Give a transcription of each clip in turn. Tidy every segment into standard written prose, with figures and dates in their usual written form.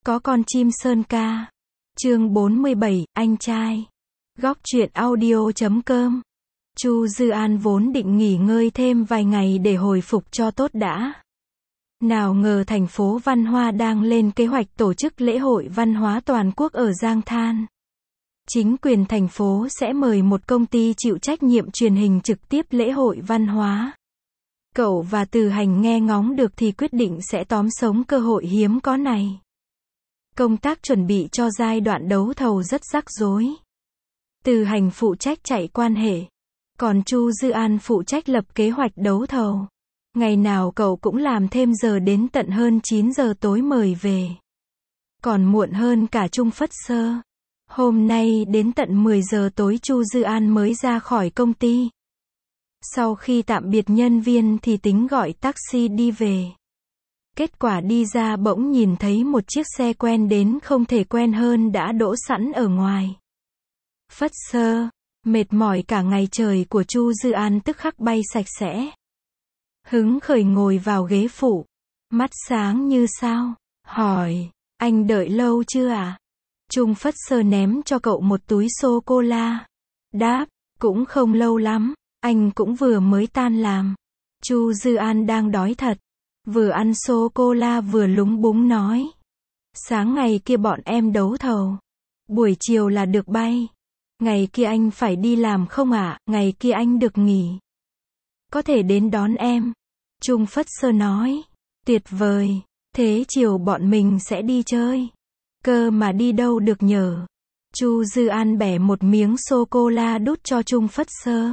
Có con chim sơn ca. Chương 47, anh trai. Góc truyện audio.com. Chu Dư An vốn định nghỉ ngơi thêm vài ngày để hồi phục cho tốt đã. Nào ngờ thành phố Văn Hoa đang lên kế hoạch tổ chức lễ hội văn hóa toàn quốc ở Giang Than. Chính quyền thành phố sẽ mời một công ty chịu trách nhiệm truyền hình trực tiếp lễ hội văn hóa. Cậu và Từ Hành nghe ngóng được thì quyết định sẽ tóm sống cơ hội hiếm có này. Công tác chuẩn bị cho giai đoạn đấu thầu rất rắc rối. Từ Hành phụ trách chạy quan hệ, còn Chu Dư An phụ trách lập kế hoạch đấu thầu. Ngày nào cậu cũng làm thêm giờ đến tận hơn 9 giờ tối mời về. Còn muộn hơn cả Trung Phất Sơ. Hôm nay đến tận 10 giờ tối Chu Dư An mới ra khỏi công ty. Sau khi tạm biệt nhân viên thì tính gọi taxi đi về. Kết quả đi ra bỗng nhìn thấy một chiếc xe quen đến không thể quen hơn đã đỗ sẵn ở ngoài. Phất Sơ, mệt mỏi cả ngày trời của Chu Dư An tức khắc bay sạch sẽ. Hứng khởi ngồi vào ghế phụ, mắt sáng như sao, hỏi, anh đợi lâu chưa à? Trung Phất Sơ ném cho cậu một túi sô-cô-la. Đáp, cũng không lâu lắm, anh cũng vừa mới tan làm. Chu Dư An đang đói thật. Vừa ăn sô-cô-la vừa lúng búng nói. Sáng ngày kia bọn em đấu thầu. Buổi chiều là được bay. Ngày kia anh phải đi làm không ạ? Ngày kia anh được nghỉ. Có thể đến đón em. Trung Phất Sơ nói. Tuyệt vời. Thế chiều bọn mình sẽ đi chơi. Cơ mà đi đâu được nhờ. Chu Dư An bẻ một miếng sô-cô-la đút cho Trung Phất Sơ.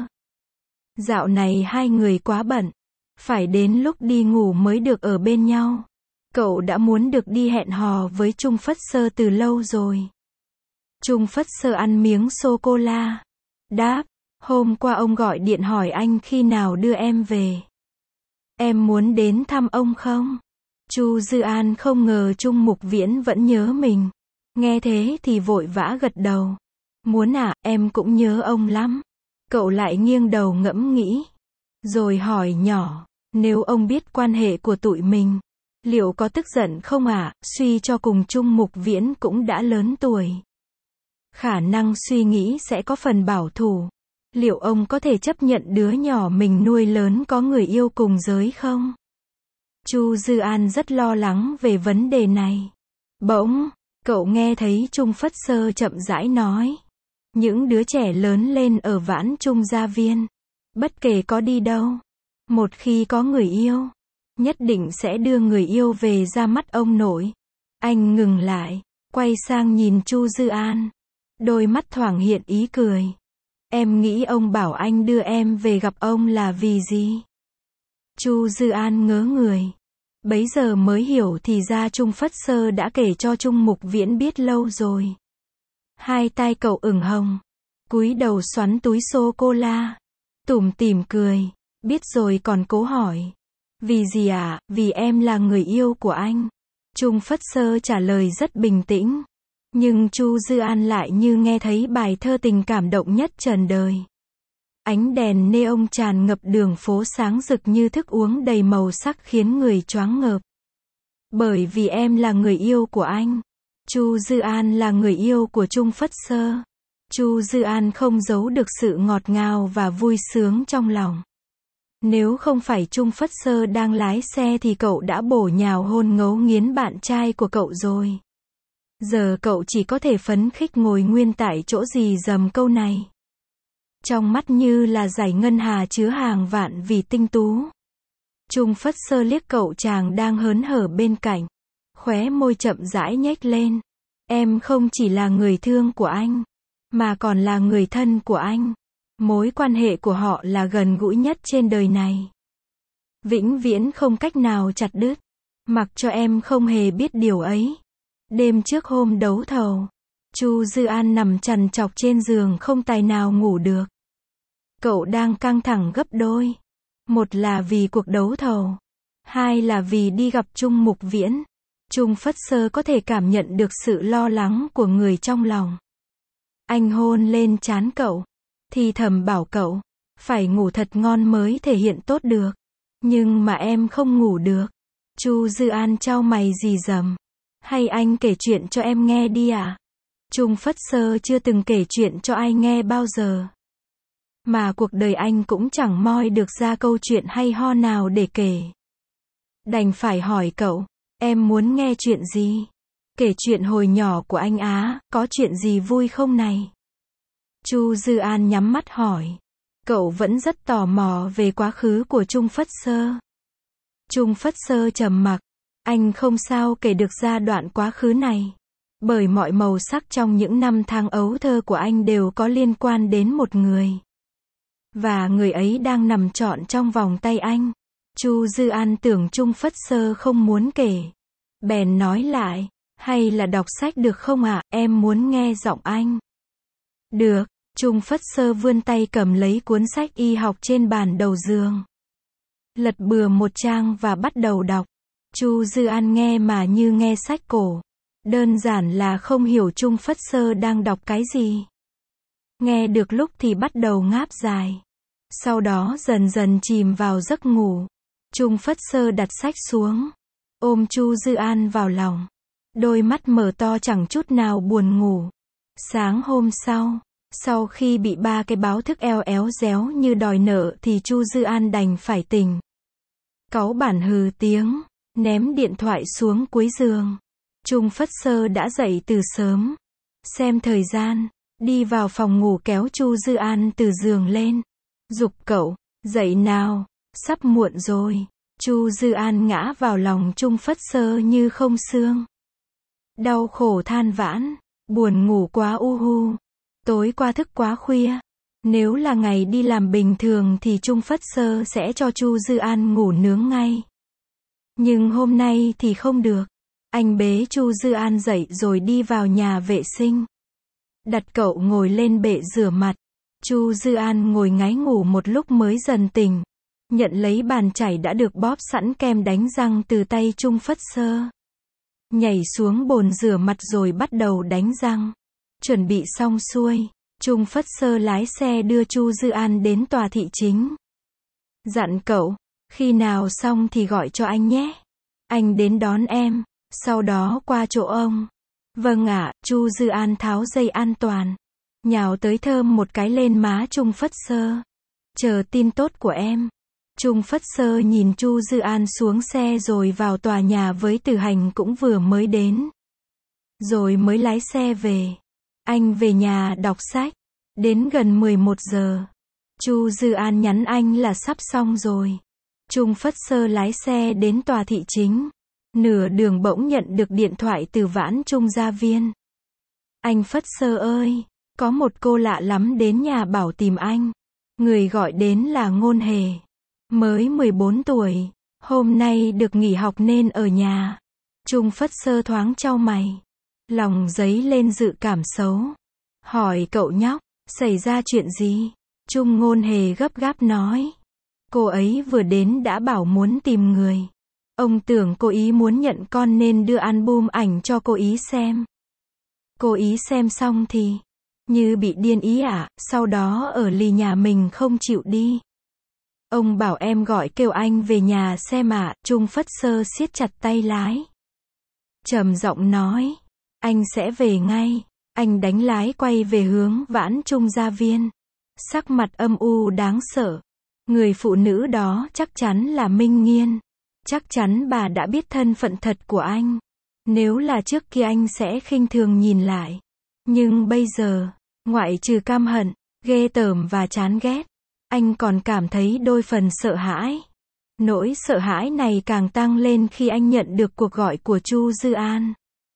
Dạo này hai người quá bận. Phải đến lúc đi ngủ mới được ở bên nhau. Cậu đã muốn được đi hẹn hò với Trung Phất Sơ từ lâu rồi. Trung Phất Sơ ăn miếng sô-cô-la. Đáp, hôm qua ông gọi điện hỏi anh khi nào đưa em về. Em muốn đến thăm ông không? Chu Dư An không ngờ Trung Mục Viễn vẫn nhớ mình. Nghe thế thì vội vã gật đầu. Muốn à, em cũng nhớ ông lắm. Cậu lại nghiêng đầu ngẫm nghĩ. Rồi hỏi nhỏ, nếu ông biết quan hệ của tụi mình, liệu có tức giận không ạ? Suy cho cùng Trung Mục Viễn cũng đã lớn tuổi. Khả năng suy nghĩ sẽ có phần bảo thủ. Liệu ông có thể chấp nhận đứa nhỏ mình nuôi lớn có người yêu cùng giới không? Chu Dư An rất lo lắng về vấn đề này. Bỗng, cậu nghe thấy Trung Phất Sơ chậm rãi nói. Những đứa trẻ lớn lên ở Vãn Trung Gia Viên. Bất kể có đi đâu, một khi có người yêu, nhất định sẽ đưa người yêu về ra mắt ông nội. Anh ngừng lại, quay sang nhìn Chu Dư An. Đôi mắt thoảng hiện ý cười. Em nghĩ ông bảo anh đưa em về gặp ông là vì gì? Chu Dư An ngớ người. Bấy giờ mới hiểu thì ra Trung Phất Sơ đã kể cho Trung Mục Viễn biết lâu rồi. Hai tai cậu ửng hồng, cúi đầu xoắn túi sô-cô-la. Tủm tỉm cười, biết rồi còn cố hỏi. Vì gì ạ? Vì em là người yêu của anh. Trung Phất Sơ trả lời rất bình tĩnh. Nhưng Chu Dư An lại như nghe thấy bài thơ tình cảm động nhất trần đời. Ánh đèn neon tràn ngập đường phố sáng rực như thức uống đầy màu sắc khiến người choáng ngợp. Bởi vì em là người yêu của anh. Chu Dư An là người yêu của Trung Phất Sơ. Chu Dư An không giấu được sự ngọt ngào và vui sướng trong lòng. Nếu không phải Trung Phất Sơ đang lái xe thì cậu đã bổ nhào hôn ngấu nghiến bạn trai của cậu rồi. Giờ cậu chỉ có thể phấn khích ngồi nguyên tại chỗ rì rầm câu này. Trong mắt như là dải ngân hà chứa hàng vạn vì tinh tú. Trung Phất Sơ liếc cậu chàng đang hớn hở bên cạnh. Khóe môi chậm rãi nhếch lên. Em không chỉ là người thương của anh, mà còn là người thân của anh. Mối quan hệ của họ là gần gũi nhất trên đời này. Vĩnh viễn không cách nào chặt đứt. Mặc cho em không hề biết điều ấy. Đêm trước hôm đấu thầu, Chu Dư An nằm trằn trọc trên giường không tài nào ngủ được. Cậu đang căng thẳng gấp đôi. Một là vì cuộc đấu thầu. Hai là vì đi gặp Trung Mục Viễn. Trung Phất Sơ có thể cảm nhận được sự lo lắng của người trong lòng. Anh hôn lên trán cậu, thì thầm bảo cậu, phải ngủ thật ngon mới thể hiện tốt được. Nhưng mà em không ngủ được. Chu Dư An chau mày rì rầm. Hay anh kể chuyện cho em nghe đi ạ. Trung Phất Sơ chưa từng kể chuyện cho ai nghe bao giờ. Mà cuộc đời anh cũng chẳng moi được ra câu chuyện hay ho nào để kể. Đành phải hỏi cậu, em muốn nghe chuyện gì? Kể chuyện hồi nhỏ của anh á, có chuyện gì vui không này? Chu Dư An nhắm mắt hỏi. Cậu vẫn rất tò mò về quá khứ của Trung Phất Sơ. Trung Phất Sơ trầm mặc. Anh không sao kể được ra đoạn quá khứ này. Bởi mọi màu sắc trong những năm tháng ấu thơ của anh đều có liên quan đến một người. Và người ấy đang nằm trọn trong vòng tay anh. Chu Dư An tưởng Trung Phất Sơ không muốn kể. Bèn nói lại, hay là đọc sách được không ạ, em muốn nghe giọng anh. Được, Trung Phất Sơ vươn tay cầm lấy cuốn sách y học trên bàn đầu giường. Lật bừa một trang và bắt đầu đọc. Chu Dư An nghe mà như nghe sách cổ. Đơn giản là không hiểu Trung Phất Sơ đang đọc cái gì. Nghe được lúc thì bắt đầu ngáp dài. Sau đó dần dần chìm vào giấc ngủ. Trung Phất Sơ đặt sách xuống. Ôm Chu Dư An vào lòng. Đôi mắt mở to chẳng chút nào buồn ngủ. Sáng hôm sau khi bị 3 cái báo thức eo éo réo như đòi nợ thì Chu Dư An đành phải tỉnh. Cáu bản hừ tiếng, ném điện thoại xuống cuối giường. Trung Phất Sơ đã dậy từ sớm. Xem thời gian, đi vào phòng ngủ kéo Chu Dư An từ giường lên. Giục cậu, dậy nào, sắp muộn rồi. Chu Dư An ngã vào lòng Trung Phất Sơ như không xương. Đau khổ than vãn, buồn ngủ quá u hu. Tối qua thức quá khuya. Nếu là ngày đi làm bình thường thì Trung Phất Sơ sẽ cho Chu Dư An ngủ nướng ngay. Nhưng hôm nay thì không được. Anh bế Chu Dư An dậy rồi đi vào nhà vệ sinh. Đặt cậu ngồi lên bệ rửa mặt. Chu Dư An ngồi ngáy ngủ một lúc mới dần tỉnh. Nhận lấy bàn chải đã được bóp sẵn kem đánh răng từ tay Trung Phất Sơ. Nhảy xuống bồn rửa mặt rồi bắt đầu đánh răng. Chuẩn bị xong xuôi, Trung Phất Sơ lái xe đưa Chu Dư An đến tòa thị chính. Dặn cậu, khi nào xong thì gọi cho anh nhé. Anh đến đón em, sau đó qua chỗ ông. Vâng ạ, Chu Dư An tháo dây an toàn. Nhào tới thơm một cái lên má Trung Phất Sơ. Chờ tin tốt của em. Trung Phất Sơ nhìn Chu Dư An xuống xe rồi vào tòa nhà với Tử Hành cũng vừa mới đến. Rồi mới lái xe về. Anh về nhà đọc sách. Đến gần 11 giờ. Chu Dư An nhắn anh là sắp xong rồi. Trung Phất Sơ lái xe đến tòa thị chính. Nửa đường bỗng nhận được điện thoại từ Vãn Trung Gia Viên. Anh Phất Sơ ơi, có một cô lạ lắm đến nhà bảo tìm anh. Người gọi đến là Ngôn Hề. Mới 14 tuổi, hôm nay được nghỉ học nên ở nhà. Trung Phất Sơ thoáng chau mày. Lòng dấy lên dự cảm xấu. Hỏi cậu nhóc, xảy ra chuyện gì? Trung Ngôn Hề gấp gáp nói. Cô ấy vừa đến đã bảo muốn tìm người. Ông tưởng cô ý muốn nhận con nên đưa album ảnh cho cô ý xem. Cô ý xem xong thì như bị điên ý ạ, sau đó ở lì nhà mình không chịu đi. Ông bảo em gọi kêu anh về nhà xem ạ. Trung Phất Sơ siết chặt tay lái. Trầm giọng nói, anh sẽ về ngay. Anh đánh lái quay về hướng Vãn Trung Gia Viên. Sắc mặt âm u đáng sợ. Người phụ nữ đó chắc chắn là Minh Nghiên. Chắc chắn bà đã biết thân phận thật của anh. Nếu là trước kia anh sẽ khinh thường nhìn lại. Nhưng bây giờ, ngoại trừ căm hận, ghê tởm và chán ghét, anh còn cảm thấy đôi phần sợ hãi. Nỗi sợ hãi này càng tăng lên khi anh nhận được cuộc gọi của Chu Dư An.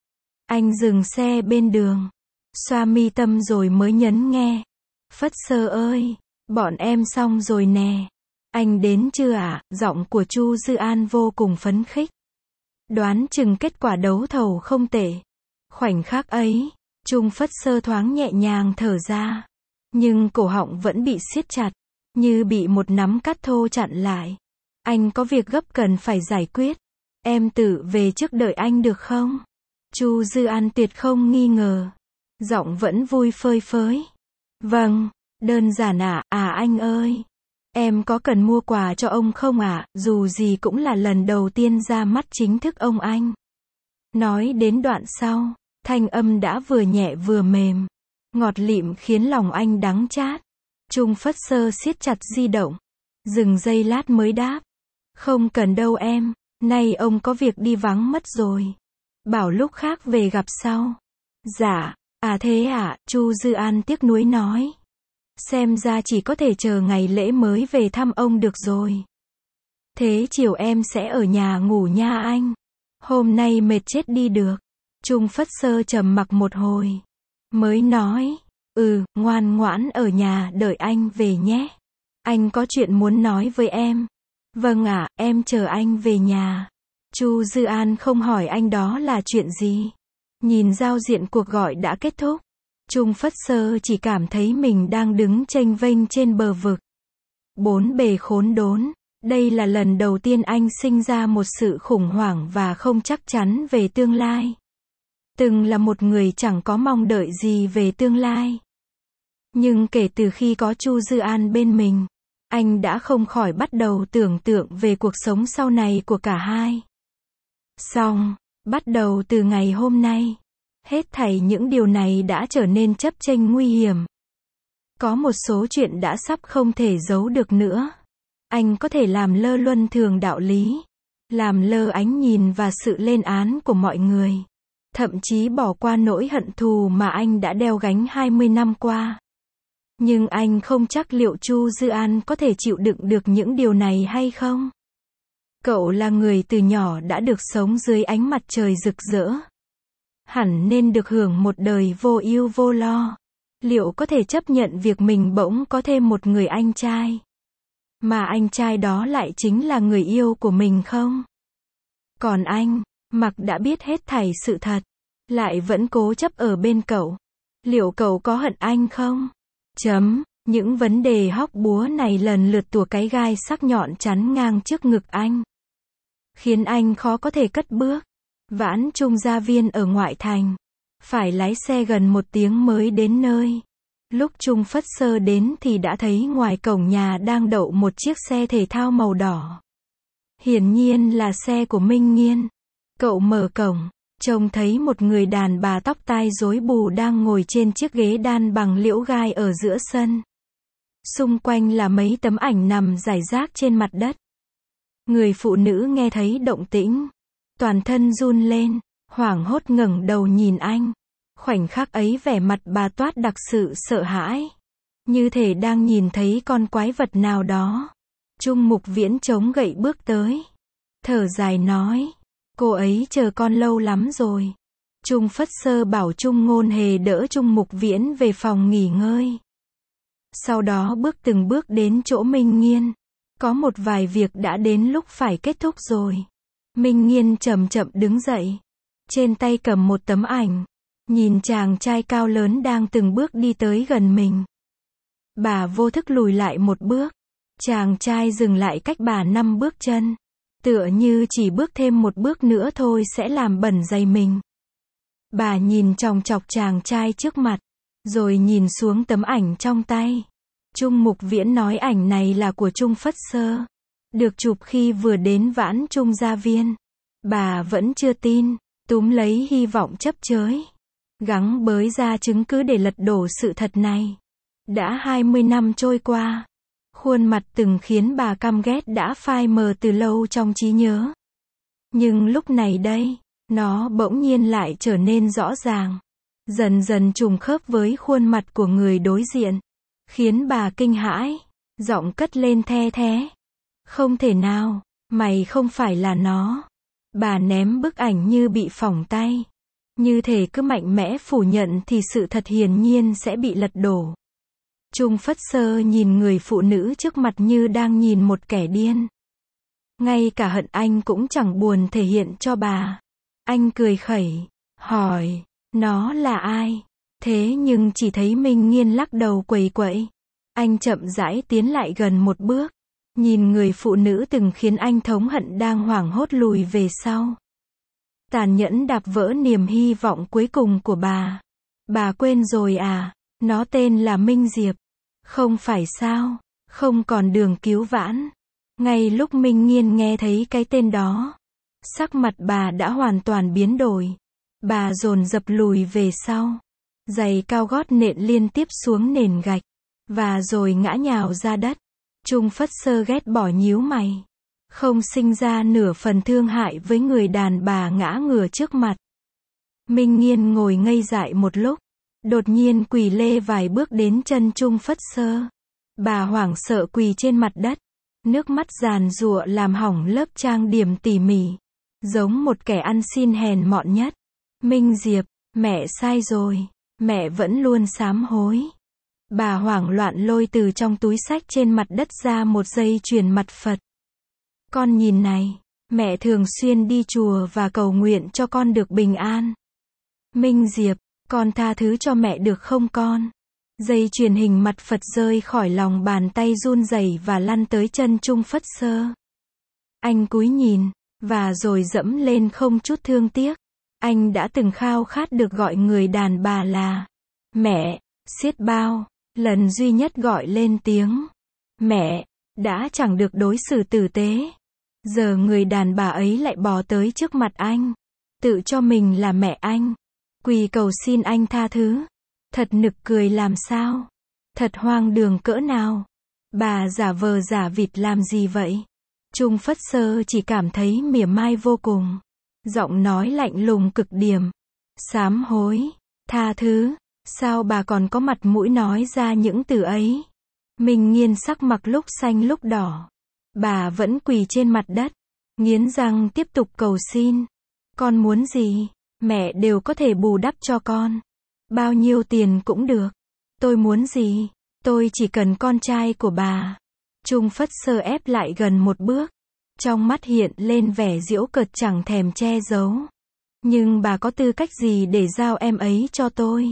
Anh dừng xe bên đường, xoa mi tâm rồi mới nhấn nghe. Phất Sơ ơi, bọn em xong rồi nè. Anh đến chưa ạ? Giọng của Chu Dư An vô cùng phấn khích. Đoán chừng kết quả đấu thầu không tệ. Khoảnh khắc ấy, Trung Phất Sơ thoáng nhẹ nhàng thở ra. Nhưng cổ họng vẫn bị siết chặt, như bị một nắm cát thô chặn lại. Anh có việc gấp cần phải giải quyết. Em tự về trước đợi anh được không? Chu Dư An tuyệt không nghi ngờ. Giọng vẫn vui phơi phới. Vâng, đơn giản ạ, anh ơi. Em có cần mua quà cho ông không ạ? Dù gì cũng là lần đầu tiên ra mắt chính thức ông anh. Nói đến đoạn sau, thanh âm đã vừa nhẹ vừa mềm, ngọt lịm khiến lòng anh đắng chát. Trung Phất Sơ siết chặt di động, dừng giây lát mới đáp. Không cần đâu em, nay ông có việc đi vắng mất rồi. Bảo lúc khác về gặp sau. Dạ, à thế à, Chu Dư An tiếc nuối nói. Xem ra chỉ có thể chờ ngày lễ mới về thăm ông được rồi. Thế chiều em sẽ ở nhà ngủ nha anh. Hôm nay mệt chết đi được. Trung Phất Sơ trầm mặc một hồi, mới nói, ngoan ngoãn ở nhà đợi anh về nhé. Anh có chuyện muốn nói với em. Vâng ạ, em chờ anh về nhà. Chu Dư An không hỏi anh đó là chuyện gì. Nhìn giao diện cuộc gọi đã kết thúc, Trung Phất Sơ chỉ cảm thấy mình đang đứng chênh vênh trên bờ vực. Bốn bề khốn đốn. Đây là lần đầu tiên anh sinh ra một sự khủng hoảng và không chắc chắn về tương lai. Từng là một người chẳng có mong đợi gì về tương lai. Nhưng kể từ khi có Chu Dư An bên mình, anh đã không khỏi bắt đầu tưởng tượng về cuộc sống sau này của cả hai. Xong, bắt đầu từ ngày hôm nay, hết thảy những điều này đã trở nên chấp chênh nguy hiểm. Có một số chuyện đã sắp không thể giấu được nữa. Anh có thể làm lơ luân thường đạo lý, làm lơ ánh nhìn và sự lên án của mọi người, thậm chí bỏ qua nỗi hận thù mà anh đã đeo gánh 20 năm qua. Nhưng anh không chắc liệu Chu Dư An có thể chịu đựng được những điều này hay không. Cậu là người từ nhỏ đã được sống dưới ánh mặt trời rực rỡ, hẳn nên được hưởng một đời vô ưu vô lo. Liệu có thể chấp nhận việc mình bỗng có thêm một người anh trai, mà anh trai đó lại chính là người yêu của mình không? Còn anh, mặc đã biết hết thảy sự thật, lại vẫn cố chấp ở bên cậu. Liệu cậu có hận anh không? Những vấn đề hóc búa này lần lượt tủa cái gai sắc nhọn chắn ngang trước ngực anh, khiến anh khó có thể cất bước. Vãn Trung Gia Viên ở ngoại thành, phải lái xe gần 1 tiếng mới đến nơi. Lúc Trung Phất Sơ đến thì đã thấy ngoài cổng nhà đang đậu một chiếc xe thể thao màu đỏ. Hiển nhiên là xe của Minh Nghiên. Cậu mở cổng, trông thấy một người đàn bà tóc tai rối bù đang ngồi trên chiếc ghế đan bằng liễu gai ở giữa sân. Xung quanh là mấy tấm ảnh nằm rải rác trên mặt đất. Người phụ nữ nghe thấy động tĩnh, toàn thân run lên, hoảng hốt ngẩng đầu nhìn anh. Khoảnh khắc ấy vẻ mặt bà toát đặc sự sợ hãi, như thể đang nhìn thấy con quái vật nào đó. Trung Mục Viễn chống gậy bước tới, thở dài nói, cô ấy chờ con lâu lắm rồi. Trung Phất Sơ bảo Trung Ngôn Hề đỡ Trung Mục Viễn về phòng nghỉ ngơi. Sau đó bước từng bước đến chỗ Minh Nghiên. Có một vài việc đã đến lúc phải kết thúc rồi. Minh Nghiên chậm chậm đứng dậy, trên tay cầm một tấm ảnh, nhìn chàng trai cao lớn đang từng bước đi tới gần mình. Bà vô thức lùi lại một bước. Chàng trai dừng lại cách bà 5 bước chân, tựa như chỉ bước thêm một bước nữa thôi sẽ làm bẩn giày mình. Bà nhìn chòng chọc chàng trai trước mặt, rồi nhìn xuống tấm ảnh trong tay. Trung Mục Viễn nói ảnh này là của Trung Phất Sơ, được chụp khi vừa đến Vãn Trung Gia Viên. Bà vẫn chưa tin, túm lấy hy vọng chấp chới, gắng bới ra chứng cứ để lật đổ sự thật này. Đã 20 năm trôi qua, khuôn mặt từng khiến bà căm ghét đã phai mờ từ lâu trong trí nhớ. Nhưng lúc này đây, nó bỗng nhiên lại trở nên rõ ràng, dần dần trùng khớp với khuôn mặt của người đối diện, khiến bà kinh hãi, giọng cất lên the thé. Không thể nào, mày không phải là nó. Bà ném bức ảnh như bị phỏng tay, như thể cứ mạnh mẽ phủ nhận thì sự thật hiển nhiên sẽ bị lật đổ. Trung Phất Sơ nhìn người phụ nữ trước mặt như đang nhìn một kẻ điên. Ngay cả hận anh cũng chẳng buồn thể hiện cho bà. Anh cười khẩy, hỏi, nó là ai? Thế nhưng chỉ thấy Minh Nghiên lắc đầu quẩy quậy. Anh chậm rãi tiến lại gần một bước, nhìn người phụ nữ từng khiến anh thống hận đang hoảng hốt lùi về sau. Tàn nhẫn đạp vỡ niềm hy vọng cuối cùng của bà. Bà quên rồi à? Nó tên là Minh Diệp. Không phải sao? Không còn đường cứu vãn. Ngay lúc Minh Nghiên nghe thấy cái tên đó, Sắc mặt bà đã hoàn toàn biến đổi. Bà dồn dập lùi về sau. Giày cao gót nện liên tiếp xuống nền gạch. Và rồi ngã nhào ra đất. Trung Phất Sơ ghét bỏ nhíu mày. Không sinh ra nửa phần thương hại với người đàn bà ngã ngửa trước mặt. Minh Nghiên ngồi ngây dại một lúc. Đột nhiên quỳ lê vài bước đến chân Trung Phất Sơ. Bà hoảng sợ quỳ trên mặt đất. Nước mắt giàn giụa làm hỏng lớp trang điểm tỉ mỉ. Giống một kẻ ăn xin hèn mọn nhất. Minh Diệp, mẹ sai rồi. Mẹ vẫn luôn sám hối. Bà hoảng loạn lôi từ trong túi xách trên mặt đất ra một dây chuyền mặt Phật. Con nhìn này, mẹ thường xuyên đi chùa và cầu nguyện cho con được bình an. Minh Diệp, con tha thứ cho mẹ được không con? Dây chuyền hình mặt Phật rơi khỏi lòng bàn tay run rẩy và lăn tới chân Trung Phất Sơ. Anh cúi nhìn, và rồi dẫm lên không chút thương tiếc. Anh đã từng khao khát được gọi người đàn bà là mẹ, xiết bao. Lần duy nhất gọi lên tiếng mẹ, đã chẳng được đối xử tử tế. Giờ người đàn bà ấy lại bò tới trước mặt anh. Tự cho mình là mẹ anh. Quỳ cầu xin anh tha thứ. Thật nực cười làm sao. Thật hoang đường cỡ nào. Bà giả vờ giả vịt làm gì vậy? Trung Phất Sơ chỉ cảm thấy mỉa mai vô cùng. Giọng nói lạnh lùng cực điểm. Sám hối, tha thứ. Sao bà còn có mặt mũi nói ra những từ ấy? Minh Nghiên sắc mặt lúc xanh lúc đỏ. Bà vẫn quỳ trên mặt đất. Nghiến răng tiếp tục cầu xin. Con muốn gì? Mẹ đều có thể bù đắp cho con. Bao nhiêu tiền cũng được. Tôi muốn gì? Tôi chỉ cần con trai của bà. Trung Phất Sơ ép lại gần một bước. Trong mắt hiện lên vẻ giễu cợt chẳng thèm che giấu. Nhưng bà có tư cách gì để giao em ấy cho tôi?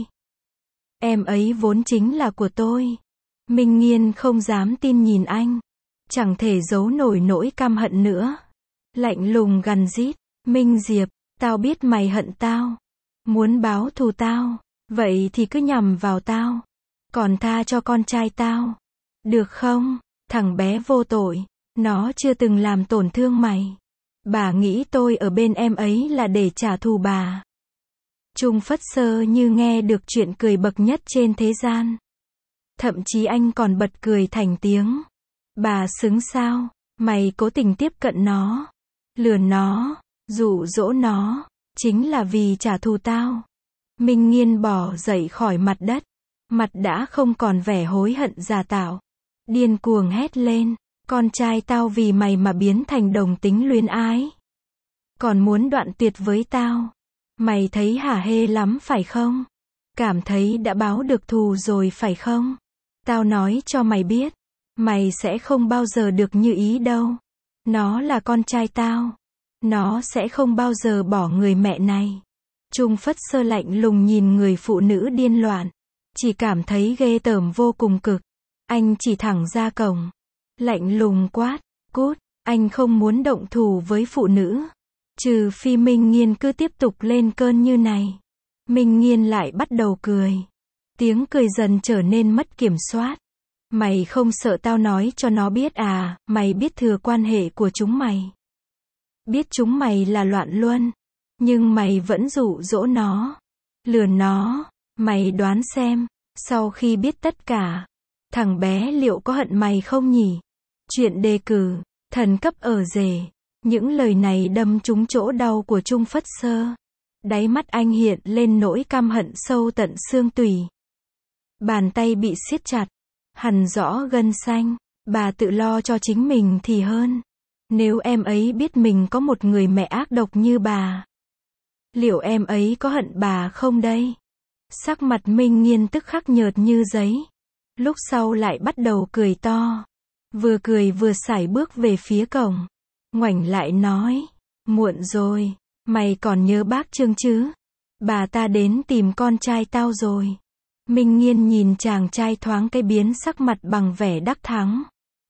Em ấy vốn chính là của tôi. Minh Nghiên không dám tin nhìn anh. Chẳng thể giấu nổi nỗi căm hận nữa. Lạnh lùng gằn rít. Minh Diệp, tao biết mày hận tao. Muốn báo thù tao. Vậy thì cứ nhằm vào tao. Còn tha cho con trai tao. Được không? Thằng bé vô tội. Nó chưa từng làm tổn thương mày. Bà nghĩ tôi ở bên em ấy là để trả thù bà. Trung Phất Sơ như nghe được chuyện cười bậc nhất trên thế gian. Thậm chí anh còn bật cười thành tiếng. Bà xứng sao? Mày cố tình tiếp cận nó. Lừa nó. Dụ dỗ nó. Chính là vì trả thù tao. Minh Nghiên bò dậy khỏi mặt đất. Mặt đã không còn vẻ hối hận giả tạo. Điên cuồng hét lên. Con trai tao vì mày mà biến thành đồng tính luyến ái. Còn muốn đoạn tuyệt với tao. Mày thấy hả hê lắm phải không? Cảm thấy đã báo được thù rồi phải không? Tao nói cho mày biết. Mày sẽ không bao giờ được như ý đâu. Nó là con trai tao. Nó sẽ không bao giờ bỏ người mẹ này. Trung Phất Sơ lạnh lùng nhìn người phụ nữ điên loạn. Chỉ cảm thấy ghê tởm vô cùng cực. Anh chỉ thẳng ra cổng. Lạnh lùng quát. Cút. Anh không muốn động thủ với phụ nữ. Trừ phi Minh Nghiên cứ tiếp tục lên cơn như này. Minh Nghiên lại bắt đầu cười. Tiếng cười dần trở nên mất kiểm soát. Mày không sợ tao nói cho nó biết à? Mày biết thừa quan hệ của chúng mày. Biết chúng mày là loạn luân. Nhưng mày vẫn dụ dỗ nó. Lừa nó. Mày đoán xem. Sau khi biết tất cả. Thằng bé liệu có hận mày không nhỉ? Chuyện đề cử. Thần cấp ở rể. Những lời này đâm trúng chỗ đau của Trung Phất Sơ. Đáy mắt anh hiện lên nỗi căm hận sâu tận xương tủy. Bàn tay bị siết chặt. Hằn rõ gân xanh. Bà tự lo cho chính mình thì hơn. Nếu em ấy biết mình có một người mẹ ác độc như bà. Liệu em ấy có hận bà không đây? Sắc mặt Minh Nghiên tức khắc nhợt như giấy. Lúc sau lại bắt đầu cười to. Vừa cười vừa sải bước về phía cổng. Ngoảnh lại nói. Muộn rồi. Mày còn nhớ bác Trương chứ? Bà ta đến tìm con trai tao rồi. Minh Nghiên nhìn chàng trai thoáng cái biến sắc mặt bằng vẻ đắc thắng.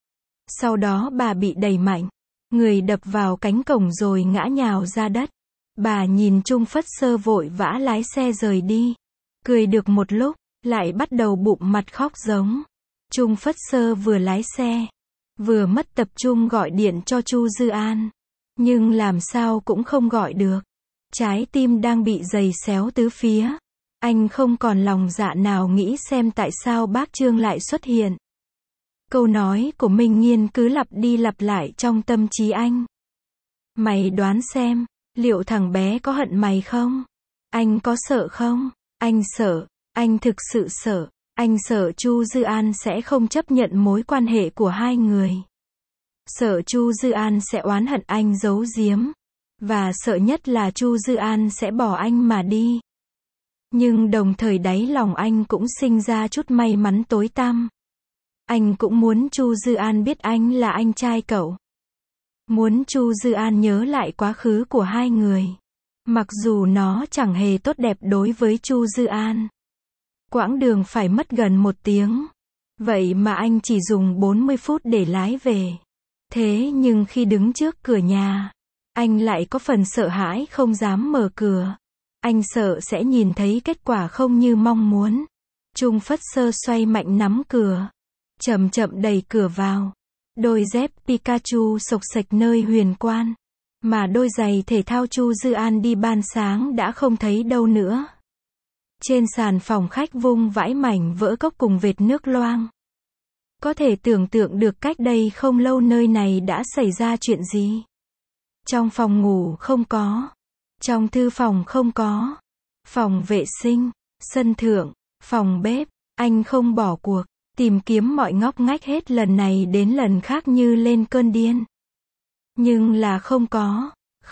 Sau đó bà bị đẩy mạnh. Người đập vào cánh cổng rồi ngã nhào ra đất. Bà nhìn Trung Phất Sơ vội vã lái xe rời đi. Cười được một lúc, lại bắt đầu bụm mặt khóc giống. Trung Phất Sơ vừa lái xe, vừa mất tập trung gọi điện cho Chu Dư An. Nhưng làm sao cũng không gọi được. Trái tim đang bị giày xéo tứ phía. Anh không còn lòng dạ nào nghĩ xem tại sao bác Trương lại xuất hiện. Câu nói của Minh Nghiên cứ lặp đi lặp lại trong tâm trí anh. Mày đoán xem, liệu thằng bé có hận mày không? Anh có sợ không? Anh sợ, anh thực sự sợ. Anh sợ Chu Dư An sẽ không chấp nhận mối quan hệ của hai người. Sợ Chu Dư An sẽ oán hận anh giấu giếm. Và sợ nhất là Chu Dư An sẽ bỏ anh mà đi. Nhưng đồng thời đáy lòng anh cũng sinh ra chút may mắn tối tăm. Anh cũng muốn Chu Dư An biết anh là anh trai cậu. Muốn Chu Dư An nhớ lại quá khứ của hai người. Mặc dù nó chẳng hề tốt đẹp đối với Chu Dư An. Quãng đường phải mất gần 1 tiếng. Vậy mà anh chỉ dùng 40 phút để lái về. Thế nhưng khi đứng trước cửa nhà, anh lại có phần sợ hãi không dám mở cửa. Anh sợ sẽ nhìn thấy kết quả không như mong muốn. Trung Phất Sơ xoay mạnh nắm cửa. Chậm chậm đẩy cửa vào. Đôi dép Pikachu xộc xệch nơi huyền quan. Mà đôi giày thể thao Chu Dư An đi ban sáng đã không thấy đâu nữa. Trên sàn phòng khách vung vãi mảnh vỡ cốc cùng vệt nước loang. Có thể tưởng tượng được cách đây không lâu nơi này đã xảy ra chuyện gì. Trong phòng ngủ không có. Trong thư phòng không có. Phòng vệ sinh, sân thượng, phòng bếp, anh không bỏ cuộc. Tìm kiếm mọi ngóc ngách hết lần này đến lần khác như lên cơn điên. Nhưng là không có.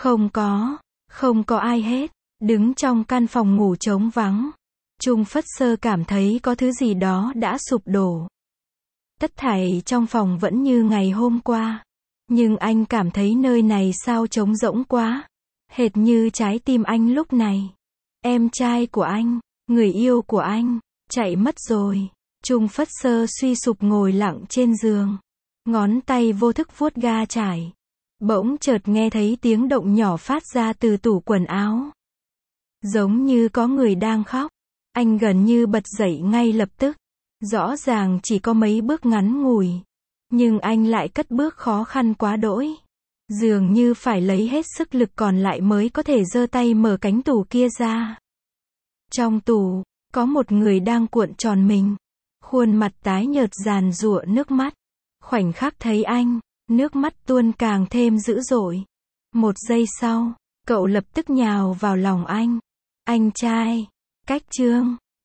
Không có ai hết. Đứng trong căn phòng ngủ trống vắng. Trung Phất Sơ cảm thấy có thứ gì đó đã sụp đổ. Tất thảy trong phòng vẫn như ngày hôm qua. Nhưng anh cảm thấy nơi này sao trống rỗng quá. Hệt như trái tim anh lúc này. Em trai của anh, người yêu của anh, chạy mất rồi. Trung Phất Sơ suy sụp ngồi lặng trên giường. Ngón tay vô thức vuốt ga trải. Bỗng chợt nghe thấy tiếng động nhỏ phát ra từ tủ quần áo. Giống như có người đang khóc. Anh gần như bật dậy ngay lập tức. Rõ ràng chỉ có mấy bước ngắn ngủi. Nhưng anh lại cất bước khó khăn quá đỗi. Dường như phải lấy hết sức lực còn lại mới có thể giơ tay mở cánh tủ kia ra. Trong tủ, có một người đang cuộn tròn mình. Khuôn mặt tái nhợt giàn giụa nước mắt. Khoảnh khắc thấy anh, nước mắt tuôn càng thêm dữ dội. 1 giây sau, cậu lập tức nhào vào lòng anh. Anh trai, cách Trương.